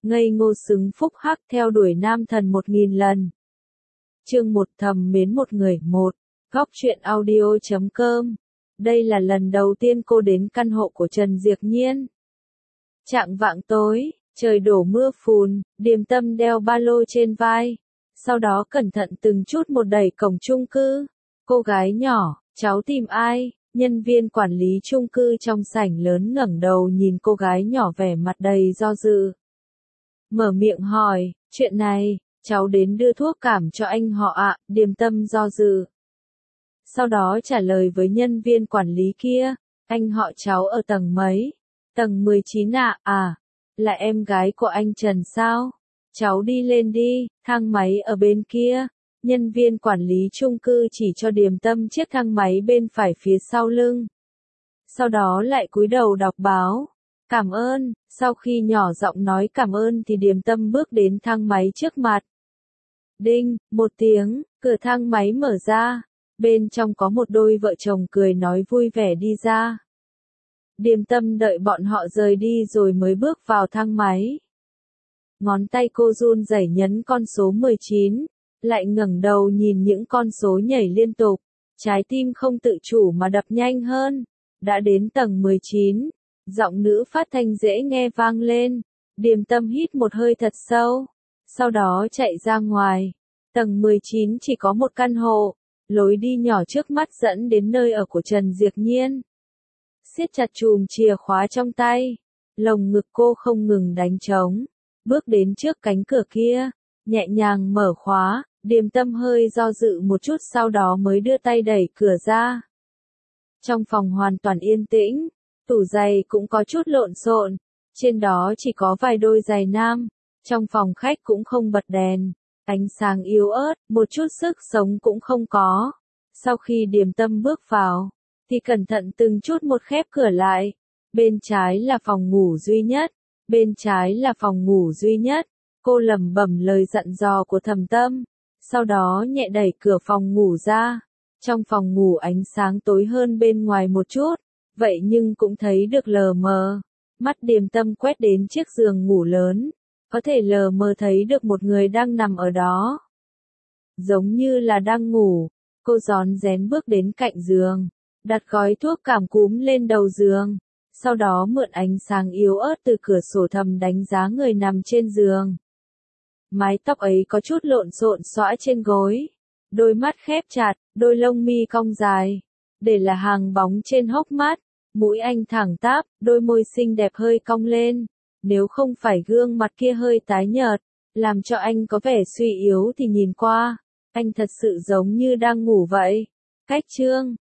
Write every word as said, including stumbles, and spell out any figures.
ngây ngô xứng phúc hắc theo đuổi nam thần một nghìn lần. Chương một thầm mến một người một. Góc truyện audio chấm com. Đây là lần đầu tiên cô đến căn hộ của Trần Diệp Nhiên. Chạng vạng tối, trời đổ mưa phùn, Điềm Tâm đeo ba lô trên vai. Sau đó cẩn thận từng chút một đẩy cổng chung cư. Cô gái nhỏ, cháu tìm ai? Nhân viên quản lý chung cư trong sảnh lớn ngẩng đầu nhìn cô gái nhỏ vẻ mặt đầy do dự. Mở miệng hỏi, chuyện này, cháu đến đưa thuốc cảm cho anh họ ạ, Điềm Tâm do dự. Sau đó trả lời với nhân viên quản lý kia, anh họ cháu ở tầng mấy? Tầng mười chín ạ, à, à, là em gái của anh Trần sao? Cháu đi lên đi, thang máy ở bên kia. Nhân viên quản lý chung cư chỉ cho Điềm Tâm chiếc thang máy bên phải phía sau lưng. Sau đó lại cúi đầu đọc báo. Cảm ơn, sau khi nhỏ giọng nói cảm ơn thì Điềm Tâm bước đến thang máy trước mặt. Đinh, một tiếng, cửa thang máy mở ra. Bên trong có một đôi vợ chồng cười nói vui vẻ đi ra. Điềm Tâm đợi bọn họ rời đi rồi mới bước vào thang máy. Ngón tay cô run rẩy nhấn con số mười chín, lại ngẩng đầu nhìn những con số nhảy liên tục, trái tim không tự chủ mà đập nhanh hơn. Đã đến tầng mười chín, giọng nữ phát thanh dễ nghe vang lên, Điềm Tâm hít một hơi thật sâu, sau đó chạy ra ngoài. Tầng mười chín chỉ có một căn hộ, lối đi nhỏ trước mắt dẫn đến nơi ở của Trần Diệp Nhiên. Siết chặt chùm chìa khóa trong tay, lồng ngực cô không ngừng đánh trống, bước đến trước cánh cửa kia, nhẹ nhàng mở khóa, Điềm Tâm hơi do dự một chút sau đó mới đưa tay đẩy cửa ra. Trong phòng hoàn toàn yên tĩnh, tủ giày cũng có chút lộn xộn, trên đó chỉ có vài đôi giày nam, trong phòng khách cũng không bật đèn, ánh sáng yếu ớt, một chút sức sống cũng không có. Sau khi Điềm Tâm bước vào, thì cẩn thận từng chút một khép cửa lại, bên trái là phòng ngủ duy nhất, bên trái là phòng ngủ duy nhất, cô lẩm bẩm lời dặn dò của Thẩm Tâm, sau đó nhẹ đẩy cửa phòng ngủ ra. Trong phòng ngủ ánh sáng tối hơn bên ngoài một chút, vậy nhưng cũng thấy được lờ mờ. Mắt Điềm Tâm quét đến chiếc giường ngủ lớn, có thể lờ mờ thấy được một người đang nằm ở đó. Giống như là đang ngủ, cô rón rén bước đến cạnh giường, đặt gói thuốc cảm cúm lên đầu giường, sau đó mượn ánh sáng yếu ớt từ cửa sổ thầm đánh giá người nằm trên giường. Mái tóc ấy có chút lộn xộn xõa trên gối, đôi mắt khép chặt, đôi lông mi cong dài, để là hàng bóng trên hốc mắt, mũi anh thẳng tắp, đôi môi xinh đẹp hơi cong lên, nếu không phải gương mặt kia hơi tái nhợt, làm cho anh có vẻ suy yếu thì nhìn qua, anh thật sự giống như đang ngủ vậy. Cách chương